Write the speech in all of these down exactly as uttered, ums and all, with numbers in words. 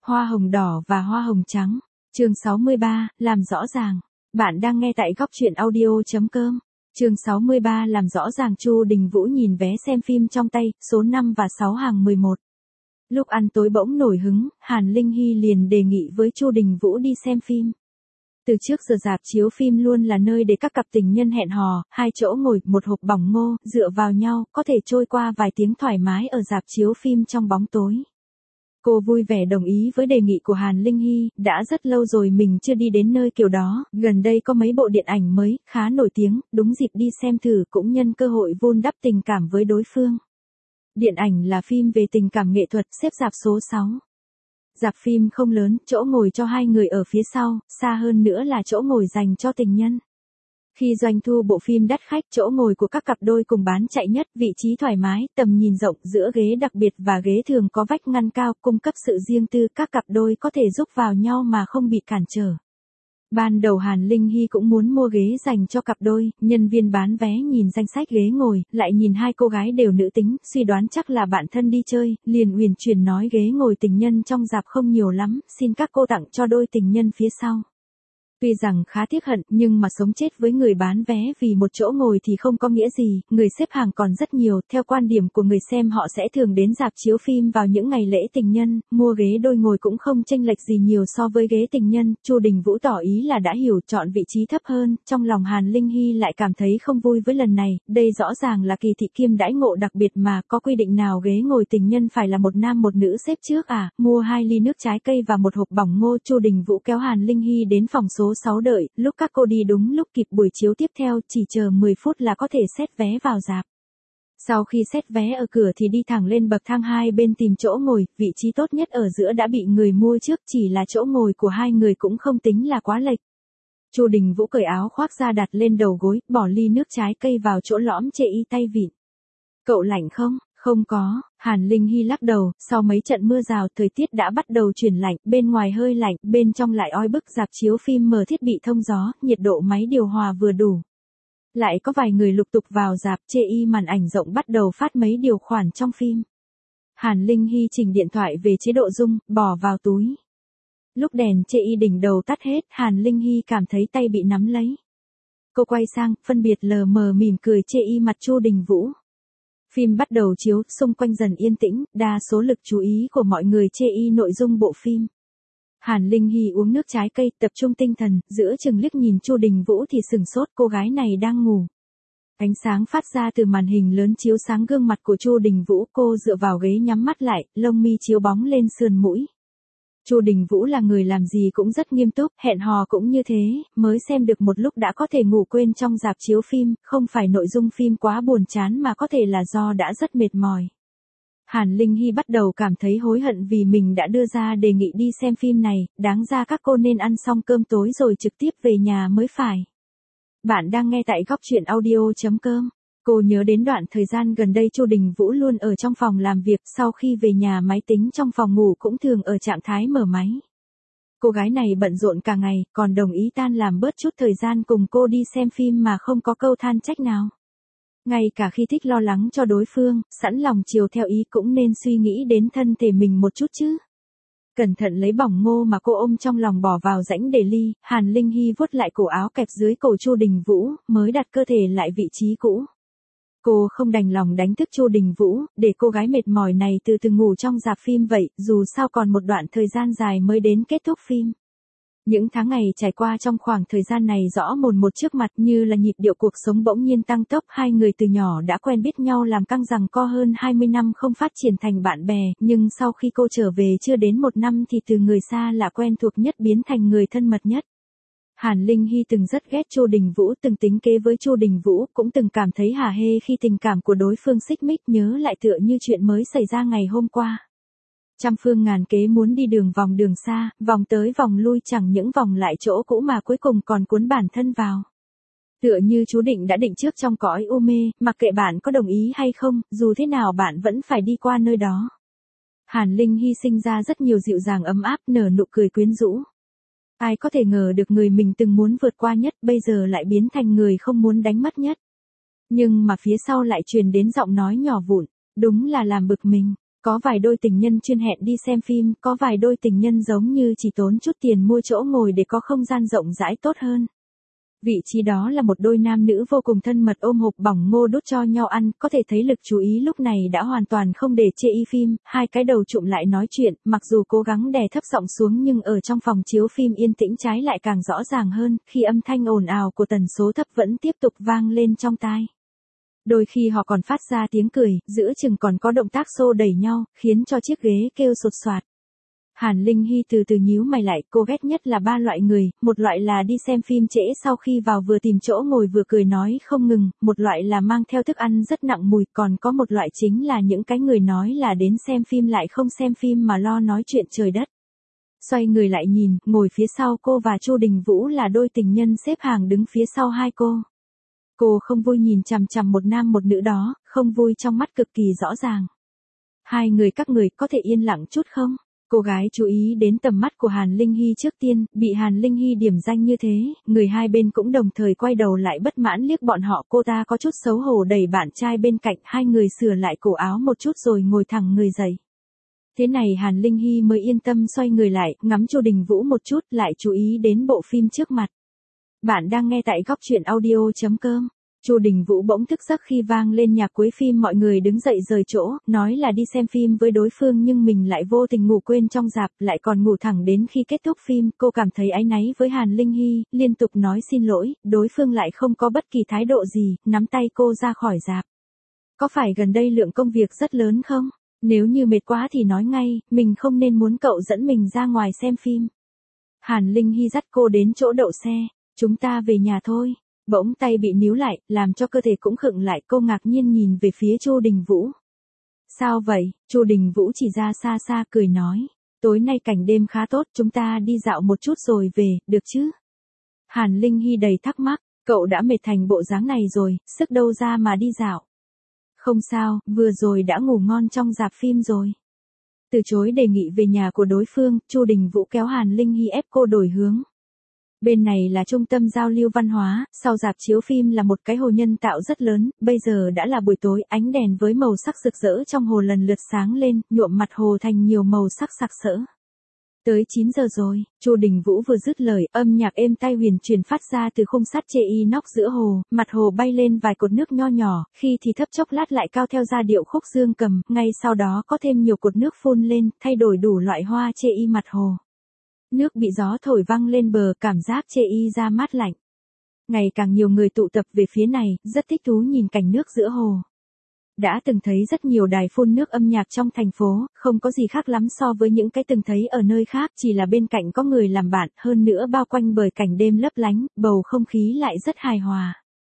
Hoa hồng đỏ và hoa hồng trắng. Chương sáu mươi ba, làm rõ ràng. Bạn đang nghe tại góc truyện audio chấm com. Chương sáu mươi ba làm rõ ràng. Chu Đình Vũ nhìn vé xem phim trong tay, số năm và sáu hàng mười một. Lúc ăn tối bỗng nổi hứng, Hàn Linh Hy liền đề nghị với Chu Đình Vũ đi xem phim. Từ trước giờ rạp chiếu phim luôn là nơi để các cặp tình nhân hẹn hò, hai chỗ ngồi, một hộp bỏng ngô, dựa vào nhau, có thể trôi qua vài tiếng thoải mái ở rạp chiếu phim trong bóng tối. Cô vui vẻ đồng ý với đề nghị của Hàn Linh Hy, đã rất lâu rồi mình chưa đi đến nơi kiểu đó, gần đây có mấy bộ điện ảnh mới, khá nổi tiếng, đúng dịp đi xem thử cũng nhân cơ hội vun đắp tình cảm với đối phương. Điện ảnh là phim về tình cảm nghệ thuật, xếp rạp số sáu. Rạp phim không lớn, chỗ ngồi cho hai người ở phía sau, xa hơn nữa là chỗ ngồi dành cho tình nhân. Khi doanh thu bộ phim đắt khách, chỗ ngồi của các cặp đôi cùng bán chạy nhất, vị trí thoải mái, tầm nhìn rộng, giữa ghế đặc biệt và ghế thường có vách ngăn cao, cung cấp sự riêng tư, các cặp đôi có thể giúp vào nhau mà không bị cản trở. Ban đầu Hàn Linh Hy cũng muốn mua ghế dành cho cặp đôi, nhân viên bán vé nhìn danh sách ghế ngồi, lại nhìn hai cô gái đều nữ tính, suy đoán chắc là bạn thân đi chơi, liền uyển chuyển nói ghế ngồi tình nhân trong rạp không nhiều lắm, xin các cô tặng cho đôi tình nhân phía sau. Tuy rằng khá tiếc hận, nhưng mà sống chết với người bán vé vì một chỗ ngồi thì không có nghĩa gì, người xếp hàng còn rất nhiều, theo quan điểm của người xem họ sẽ thường đến rạp chiếu phim vào những ngày lễ tình nhân, mua ghế đôi ngồi cũng không chênh lệch gì nhiều so với ghế tình nhân. Chu Đình Vũ tỏ ý là đã hiểu, chọn vị trí thấp hơn, trong lòng Hàn Linh Hy lại cảm thấy không vui với lần này, đây rõ ràng là kỳ thị kiêm đãi ngộ đặc biệt mà, có quy định nào ghế ngồi tình nhân phải là một nam một nữ xếp trước à, mua hai ly nước trái cây và một hộp bỏng ngô. Chu Đình Vũ kéo Hàn Linh Hy đến phòng số sáu đợi, lúc các cô đi đúng lúc kịp buổi chiếu tiếp theo, chỉ chờ mười phút là có thể xét vé vào rạp. Sau khi xét vé ở cửa thì đi thẳng lên bậc thang hai bên tìm chỗ ngồi, vị trí tốt nhất ở giữa đã bị người mua trước, chỉ là chỗ ngồi của hai người cũng không tính là quá lệch. Chu Đình Vũ cởi áo khoác ra đặt lên đầu gối, bỏ ly nước trái cây vào chỗ lõm chê y tay vịn. Cậu lạnh không? Không có, Hàn Linh Hy lắc đầu, sau mấy trận mưa rào thời tiết đã bắt đầu chuyển lạnh, bên ngoài hơi lạnh, bên trong lại oi bức. Rạp chiếu phim mở thiết bị thông gió, nhiệt độ máy điều hòa vừa đủ. Lại có vài người lục tục vào rạp, chê y màn ảnh rộng bắt đầu phát mấy điều khoản trong phim. Hàn Linh Hy chỉnh điện thoại về chế độ zoom, bỏ vào túi. Lúc đèn chê y đỉnh đầu tắt hết, Hàn Linh Hy cảm thấy tay bị nắm lấy. Cô quay sang, phân biệt lờ mờ mỉm cười chê y mặt Chu Đình Vũ. Phim bắt đầu chiếu, xung quanh dần yên tĩnh, đa số lực chú ý của mọi người chê y nội dung bộ phim. Hàn Linh Hy uống nước trái cây, tập trung tinh thần, giữa chừng liếc nhìn Chu Đình Vũ thì sừng sốt, cô gái này đang ngủ. Ánh sáng phát ra từ màn hình lớn chiếu sáng gương mặt của Chu Đình Vũ, cô dựa vào ghế nhắm mắt lại, lông mi chiếu bóng lên sườn mũi. Chu Đình Vũ là người làm gì cũng rất nghiêm túc, hẹn hò cũng như thế, mới xem được một lúc đã có thể ngủ quên trong rạp chiếu phim, không phải nội dung phim quá buồn chán mà có thể là do đã rất mệt mỏi. Hàn Linh Hy bắt đầu cảm thấy hối hận vì mình đã đưa ra đề nghị đi xem phim này, đáng ra các cô nên ăn xong cơm tối rồi trực tiếp về nhà mới phải. Bạn đang nghe tại góc truyện audio chấm com. Cô nhớ đến đoạn thời gian gần đây Chu Đình Vũ luôn ở trong phòng làm việc, sau khi về nhà máy tính trong phòng ngủ cũng thường ở trạng thái mở máy. Cô gái này bận rộn cả ngày, còn đồng ý tan làm bớt chút thời gian cùng cô đi xem phim mà không có câu than trách nào. Ngay cả khi thích lo lắng cho đối phương, sẵn lòng chiều theo ý cũng nên suy nghĩ đến thân thể mình một chút chứ. Cẩn thận lấy bỏng ngô mà cô ôm trong lòng bỏ vào rãnh để ly, Hàn Linh Hy vuốt lại cổ áo kẹp dưới cổ Chu Đình Vũ, mới đặt cơ thể lại vị trí cũ. Cô không đành lòng đánh thức Chu Đình Vũ, để cô gái mệt mỏi này từ từ ngủ trong rạp phim vậy, dù sao còn một đoạn thời gian dài mới đến kết thúc phim. Những tháng ngày trải qua trong khoảng thời gian này rõ mồn một trước mặt, như là nhịp điệu cuộc sống bỗng nhiên tăng tốc, hai người từ nhỏ đã quen biết nhau làm căng rằng co hơn hai mươi năm không phát triển thành bạn bè, nhưng sau khi cô trở về chưa đến một năm thì từ người xa lạ quen thuộc nhất biến thành người thân mật nhất. Hàn Linh Hy từng rất ghét Chu Đình Vũ, từng tính kế với Chu Đình Vũ, cũng từng cảm thấy hả hê khi tình cảm của đối phương xích mích, nhớ lại tựa như chuyện mới xảy ra ngày hôm qua. Trăm phương ngàn kế muốn đi đường vòng đường xa, vòng tới vòng lui chẳng những vòng lại chỗ cũ mà cuối cùng còn cuốn bản thân vào. Tựa như chú định đã định trước trong cõi u mê, mặc kệ bạn có đồng ý hay không, dù thế nào bạn vẫn phải đi qua nơi đó. Hàn Linh Hy sinh ra rất nhiều dịu dàng ấm áp, nở nụ cười quyến rũ. Ai có thể ngờ được người mình từng muốn vượt qua nhất bây giờ lại biến thành người không muốn đánh mất nhất. Nhưng mà phía sau lại truyền đến giọng nói nhỏ vụn, đúng là làm bực mình. Có vài đôi tình nhân chuyên hẹn đi xem phim, có vài đôi tình nhân giống như chỉ tốn chút tiền mua chỗ ngồi để có không gian rộng rãi tốt hơn. Vị trí đó là một đôi nam nữ vô cùng thân mật ôm hộp bỏng ngô đút cho nhau ăn, có thể thấy lực chú ý lúc này đã hoàn toàn không để chê y phim, hai cái đầu trụm lại nói chuyện, mặc dù cố gắng đè thấp giọng xuống nhưng ở trong phòng chiếu phim yên tĩnh trái lại càng rõ ràng hơn, khi âm thanh ồn ào của tần số thấp vẫn tiếp tục vang lên trong tai. Đôi khi họ còn phát ra tiếng cười, giữa chừng còn có động tác xô đẩy nhau, khiến cho chiếc ghế kêu sột soạt. Hàn Linh Hy từ từ nhíu mày lại, cô ghét nhất là ba loại người, một loại là đi xem phim trễ sau khi vào vừa tìm chỗ ngồi vừa cười nói không ngừng, một loại là mang theo thức ăn rất nặng mùi, còn có một loại chính là những cái người nói là đến xem phim lại không xem phim mà lo nói chuyện trời đất. Xoay người lại nhìn, ngồi phía sau cô và Chu Đình Vũ là đôi tình nhân xếp hàng đứng phía sau hai cô. Cô không vui nhìn chằm chằm một nam một nữ đó, không vui trong mắt cực kỳ rõ ràng. Hai người các người có thể yên lặng chút không? Cô gái chú ý đến tầm mắt của Hàn Linh Hy trước tiên, bị Hàn Linh Hy điểm danh như thế, người hai bên cũng đồng thời quay đầu lại bất mãn liếc bọn họ. Cô ta có chút xấu hổ đẩy bạn trai bên cạnh, hai người sửa lại cổ áo một chút rồi ngồi thẳng người dậy. Thế này Hàn Linh Hy mới yên tâm xoay người lại, ngắm Chu Đình Vũ một chút, lại chú ý đến bộ phim trước mặt. Bạn đang nghe tại góc truyện audio chấm com. Chu Đình Vũ bỗng thức giấc khi vang lên nhạc cuối phim, mọi người đứng dậy rời chỗ, nói là đi xem phim với đối phương nhưng mình lại vô tình ngủ quên trong rạp, lại còn ngủ thẳng đến khi kết thúc phim. Cô cảm thấy áy náy với Hàn Linh Hy, liên tục nói xin lỗi, đối phương lại không có bất kỳ thái độ gì, nắm tay cô ra khỏi rạp. Có phải gần đây lượng công việc rất lớn không? Nếu như mệt quá thì nói ngay, mình không nên muốn cậu dẫn mình ra ngoài xem phim. Hàn Linh Hy dắt cô đến chỗ đậu xe, chúng ta về nhà thôi. Bỗng tay bị níu lại, làm cho cơ thể cũng khựng lại, cô ngạc nhiên nhìn về phía Chu Đình Vũ. Sao vậy? Chu Đình Vũ chỉ ra xa xa cười nói. Tối nay cảnh đêm khá tốt, chúng ta đi dạo một chút rồi về, được chứ? Hàn Linh Hy đầy thắc mắc, cậu đã mệt thành bộ dáng này rồi, sức đâu ra mà đi dạo. Không sao, vừa rồi đã ngủ ngon trong rạp phim rồi. Từ chối đề nghị về nhà của đối phương, Chu Đình Vũ kéo Hàn Linh Hy ép cô đổi hướng. Bên này là trung tâm giao lưu văn hóa, sau rạp chiếu phim là một cái hồ nhân tạo rất lớn, bây giờ đã là buổi tối, ánh đèn với màu sắc rực rỡ trong hồ lần lượt sáng lên, nhuộm mặt hồ thành nhiều màu sắc sặc sỡ. Tới chín giờ rồi, Chu Đình Vũ vừa dứt lời, âm nhạc êm tai huyền truyền phát ra từ khung sắt chê inox giữa hồ, mặt hồ bay lên vài cột nước nho nhỏ, khi thì thấp chốc lát lại cao theo giai điệu khúc dương cầm, ngay sau đó có thêm nhiều cột nước phun lên, thay đổi đủ loại hoa chê y mặt hồ. Nước bị gió thổi văng lên bờ, cảm giác chê y ra mát lạnh. Ngày càng nhiều người tụ tập về phía này, rất thích thú nhìn cảnh nước giữa hồ. Đã từng thấy rất nhiều đài phun nước âm nhạc trong thành phố, không có gì khác lắm so với những cái từng thấy ở nơi khác, chỉ là bên cạnh có người làm bạn, hơn nữa bao quanh bởi cảnh đêm lấp lánh, bầu không khí lại rất hài hòa.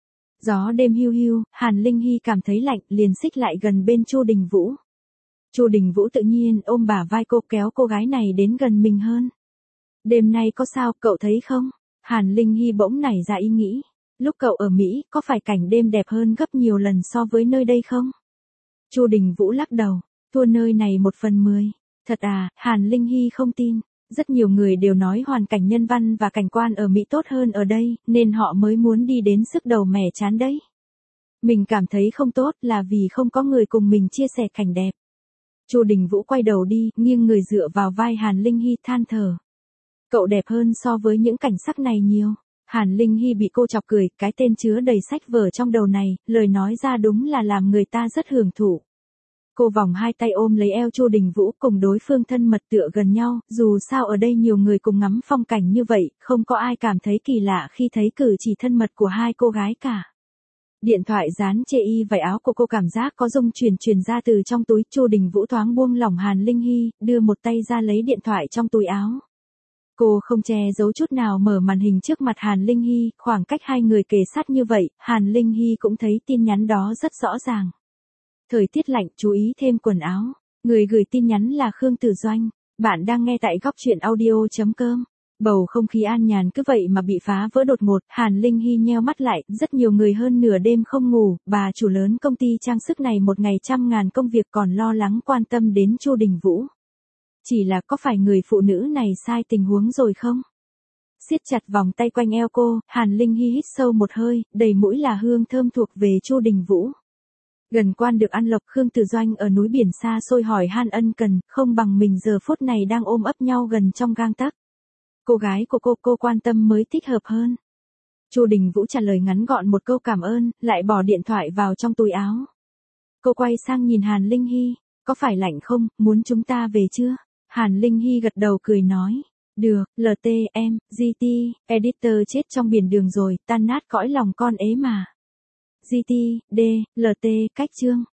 Gió đêm hiu hiu, Hàn Linh Hy cảm thấy lạnh, liền xích lại gần bên Chu Đình Vũ. Chu Đình Vũ tự nhiên ôm bả vai cô, kéo cô gái này đến gần mình hơn. Đêm nay có sao, cậu thấy không? Hàn Linh Hy bỗng nảy ra ý nghĩ. Lúc cậu ở Mỹ, có phải cảnh đêm đẹp hơn gấp nhiều lần so với nơi đây không? Chu Đình Vũ lắc đầu, thua nơi này một phần mười. Thật à? Hàn Linh Hy không tin. Rất nhiều người đều nói hoàn cảnh nhân văn và cảnh quan ở Mỹ tốt hơn ở đây, nên họ mới muốn đi đến sức đầu mẻ chán đấy. Mình cảm thấy không tốt là vì không có người cùng mình chia sẻ cảnh đẹp. Chu Đình Vũ quay đầu đi, nghiêng người dựa vào vai Hàn Linh Hy than thở. Cậu đẹp hơn so với những cảnh sắc này nhiều. Hàn Linh Hy bị cô chọc cười, cái tên chứa đầy sách vở trong đầu này, lời nói ra đúng là làm người ta rất hưởng thụ. Cô vòng hai tay ôm lấy eo Chu Đình Vũ, cùng đối phương thân mật tựa gần nhau, dù sao ở đây nhiều người cùng ngắm phong cảnh như vậy, không có ai cảm thấy kỳ lạ khi thấy cử chỉ thân mật của hai cô gái cả. Điện thoại dán chê y vải áo của cô cảm giác có rung truyền truyền ra từ trong túi. Chu Đình Vũ thoáng buông lỏng Hàn Linh Hy, đưa một tay ra lấy điện thoại trong túi áo. Cô không che giấu chút nào mở màn hình trước mặt Hàn Linh Hy, khoảng cách hai người kề sát như vậy, Hàn Linh Hy cũng thấy tin nhắn đó rất rõ ràng. Thời tiết lạnh, chú ý thêm quần áo. Người gửi tin nhắn là Khương Tử Doanh. Bạn đang nghe tại góc truyện audio chấm com. Bầu không khí an nhàn cứ vậy mà bị phá vỡ đột ngột, Hàn Linh Hy nheo mắt lại, rất nhiều người hơn nửa đêm không ngủ, bà chủ lớn công ty trang sức này một ngày trăm ngàn công việc còn lo lắng quan tâm đến Chu Đình Vũ. Chỉ là có phải người phụ nữ này sai tình huống rồi không? Siết chặt vòng tay quanh eo cô, Hàn Linh Hy hít sâu một hơi, đầy mũi là hương thơm thuộc về Chu Đình Vũ. Gần quan được ăn lộc, Khương Tử Doanh ở núi biển xa xôi hỏi han ân cần, không bằng mình giờ phút này đang ôm ấp nhau gần trong gang tấc. Cô gái của cô cô quan tâm mới thích hợp hơn. Chu Đình Vũ trả lời ngắn gọn một câu cảm ơn, lại bỏ điện thoại vào trong túi áo. Cô quay sang nhìn Hàn Linh Hy, có phải lạnh không, muốn chúng ta về chưa? Hàn Linh Hy gật đầu cười nói, được, lờ tê em, giê tê, editor chết trong biển đường rồi, tan nát cõi lòng con ế mà. giê tê, D, lờ tê, cách chương.